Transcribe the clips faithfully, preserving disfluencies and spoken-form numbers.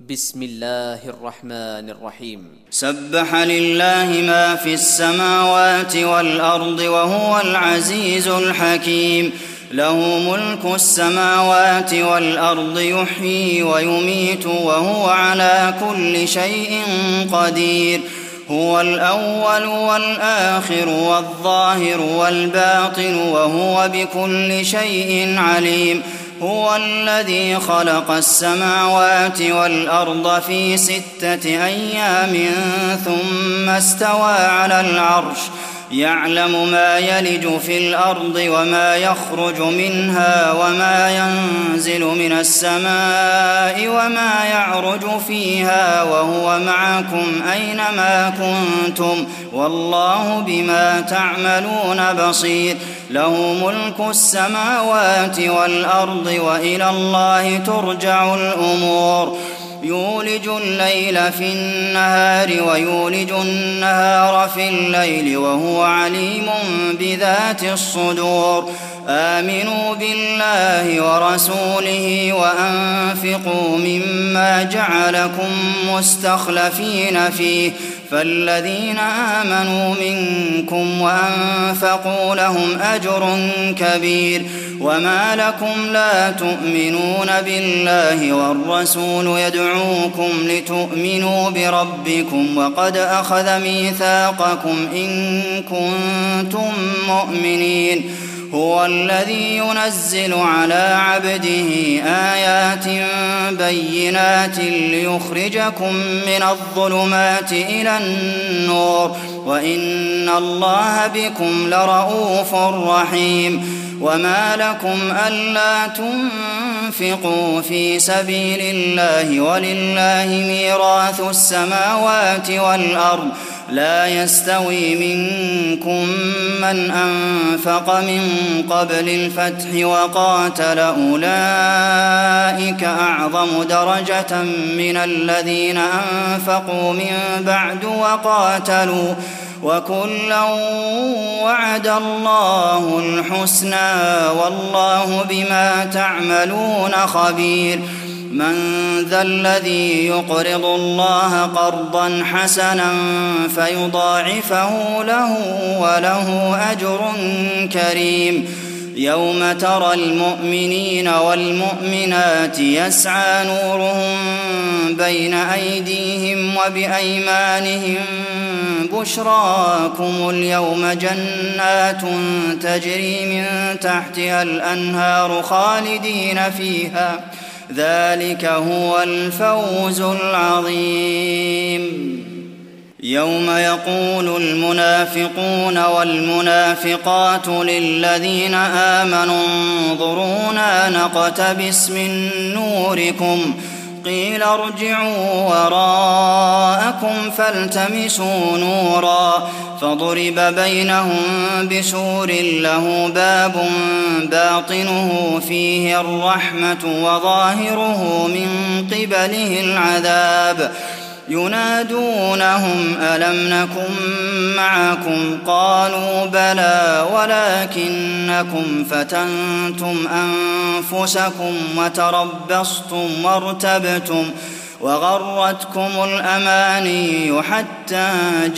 بسم الله الرحمن الرحيم. سبح لله ما في السماوات والأرض وهو العزيز الحكيم. له ملك السماوات والأرض يحيي ويميت وهو على كل شيء قدير. هو الأول والآخر والظاهر والباطن وهو بكل شيء عليم. هو الذي خلق السماوات والأرض في ستة أيام ثم استوى على العرش يعلم ما يلج في الأرض وما يخرج منها وما ينزل من السماء وما يعرج فيها وهو معكم أينما كنتم والله بما تعملون بصير. له ملك السماوات والأرض وإلى الله ترجع الأمور. يولج الليل في النهار ويولج النهار في الليل وهو عليم بذات الصدور. آمنوا بالله ورسوله وأنفقوا مما جعلكم مستخلفين فيه فالذين آمنوا منكم وأنفقوا لهم أجر كبير. وما لكم لا تؤمنون بالله والرسول يدعوكم لتؤمنوا بربكم وقد أخذ ميثاقكم إن كنتم مؤمنين. هو الذي ينزل على عبده آيات بينات ليخرجكم من الظلمات إلى النور وإن الله بكم لرءوف رحيم. وما لكم ألا تنفقوا في سبيل الله ولله ميراث السماوات والأرض لا يستوي منكم من أنفق من قبل الفتح وقاتل أولئك أعظم درجة من الذين أنفقوا من بعد وقاتلوا وكلا وعد الله الحسنى والله بما تعملون خبير. من ذا الذي يقرض الله قرضا حسنا فيضاعفه له وله أجر كريم. يوم ترى المؤمنين والمؤمنات يسعى نورهم بين أيديهم وبأيمانهم بشراكم اليوم جنات تجري من تحتها الأنهار خالدين فيها ذلك هو الفوز العظيم. يوم يقول المنافقون والمنافقات للذين آمنوا انظرونا نقتبس من نوركم قيل ارجعوا وراءكم فالتمسوا نورا فضرب بينهم بسور له باب باطنه فيه الرحمة وظاهره من قبله العذاب. ينادونهم ألم نكن معكم قالوا بلى ولكنكم فتنتم أنفسكم وتربصتم وارتبتم وغرتكم الأماني حتى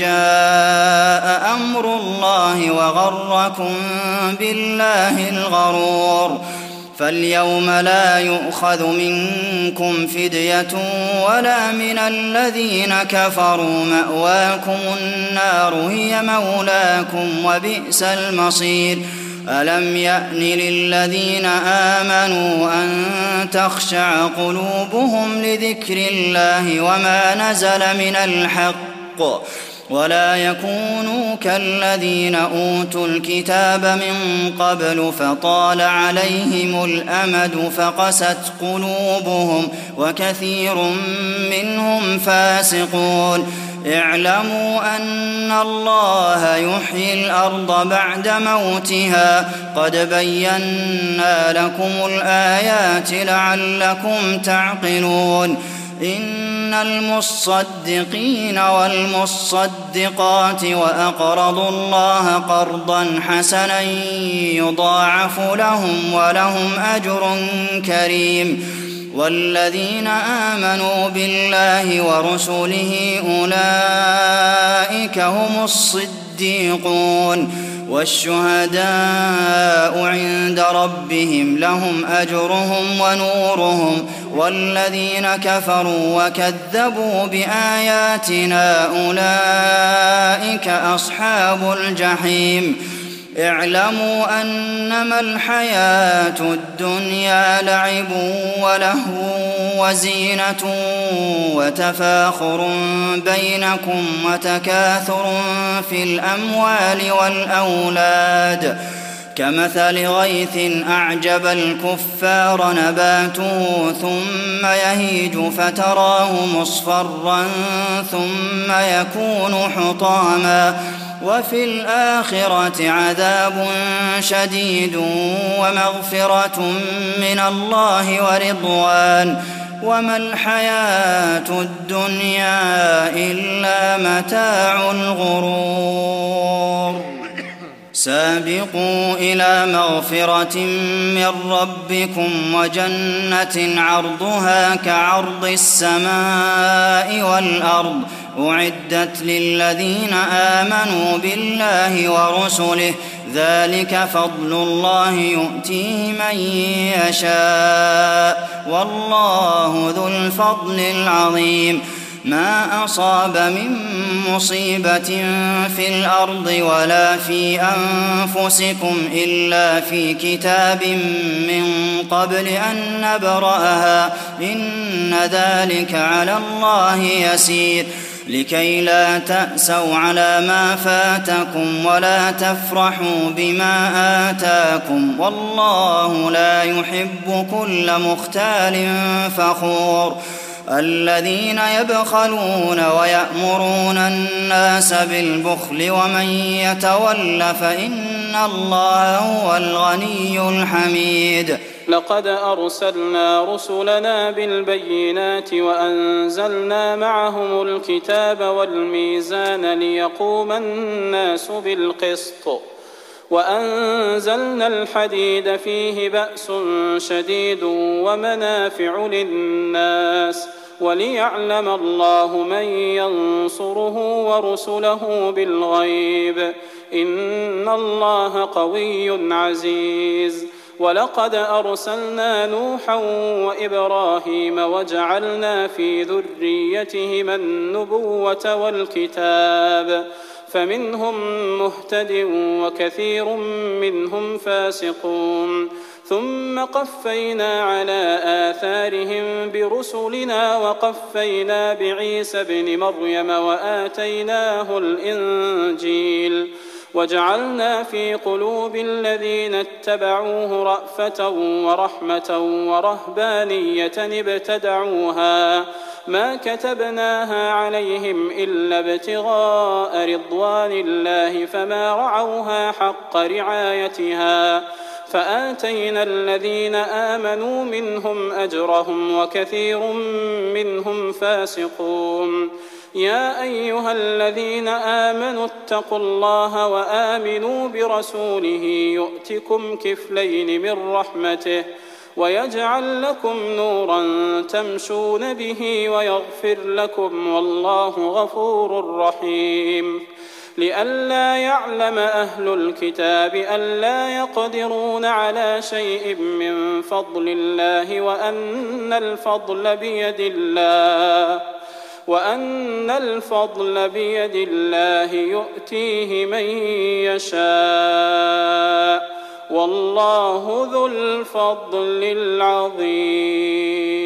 جاء أمر الله وغركم بالله الغرور. فاليوم لا يؤخذ منكم فدية ولا من الذين كفروا مأواكم النار هي مولاكم وبئس المصير. ألم يأن للذين آمنوا أن تخشع قلوبهم لذكر الله وما نزل من الحق ولا يكونوا كالذين أوتوا الكتاب من قبل فطال عليهم الأمد فقست قلوبهم وكثير منهم فاسقون. اعلموا أن الله يحيي الأرض بعد موتها قد بينا لكم الآيات لعلكم تعقلون. إن المصدقين والمصدقات وأقرضوا الله قرضا حسنا يضاعف لهم ولهم أجر كريم. والذين آمنوا بالله ورسله أولئك هم الصديقون والشهداء عند ربهم لهم أجرهم ونورهم والذين كفروا وكذبوا بآياتنا أولئك أصحاب الجحيم اعلموا أنما الحياة الدنيا لعب ولهو وزينة وتفاخر بينكم وتكاثر في الأموال والأولاد كمثل غيث أعجب الكفار نباته ثم يهيج فتراه مصفرا ثم يكون حطاما وفي الآخرة عذاب شديد ومغفرة من الله ورضوان وما الحياة الدنيا إلا متاع الغرور سابقوا إلى مغفرة من ربكم وجنة عرضها كعرض السماء والأرض أعدت للذين آمنوا بالله ورسله ذلك فضل الله يؤتيه من يشاء والله ذو الفضل العظيم ما أصاب من مصيبة في الأرض ولا في أنفسكم إلا في كتاب من قبل أن نبرأها إن ذلك على الله يسير لكي لا تأسوا على ما فاتكم ولا تفرحوا بما آتاكم والله لا يحب كل مختال فخور الذين يبخلون ويأمرون الناس بالبخل ومن يتول فإن الله هو الغني الحميد لقد أرسلنا رسلنا بالبينات وأنزلنا معهم الكتاب والميزان ليقوم الناس بالقسط وأنزلنا الحديد فيه بأس شديد ومنافع للناس وليعلم الله من ينصره ورسله بالغيب إن الله قوي عزيز ولقد أرسلنا نوحا وإبراهيم وجعلنا في ذريتهما النبوة والكتاب فمنهم مهتد وكثير منهم فاسقون ثم قفينا على آثارهم برسلنا وقفينا بعيسى ابن مريم وآتيناه الإنجيل وجعلنا في قلوب الذين اتبعوه رأفة ورحمة ورهبانية ابتدعوها ما كتبناها عليهم إلا ابتغاء رضوان الله فما رعوها حق رعايتها فآتينا الذين آمنوا منهم أجرهم وكثير منهم فاسقون يا أيها الذين آمنوا اتقوا الله وآمنوا برسوله يؤتكم كفلين من رحمته ويجعل لكم نورا تمشون به ويغفر لكم والله غفور رحيم لئلا يعلم أهل الكتاب ألا يقدرون على شيء من فضل الله وأن الفضل بيد الله وأن الفضل بيد الله يؤتيه من يشاء والله ذو الفضل العظيم.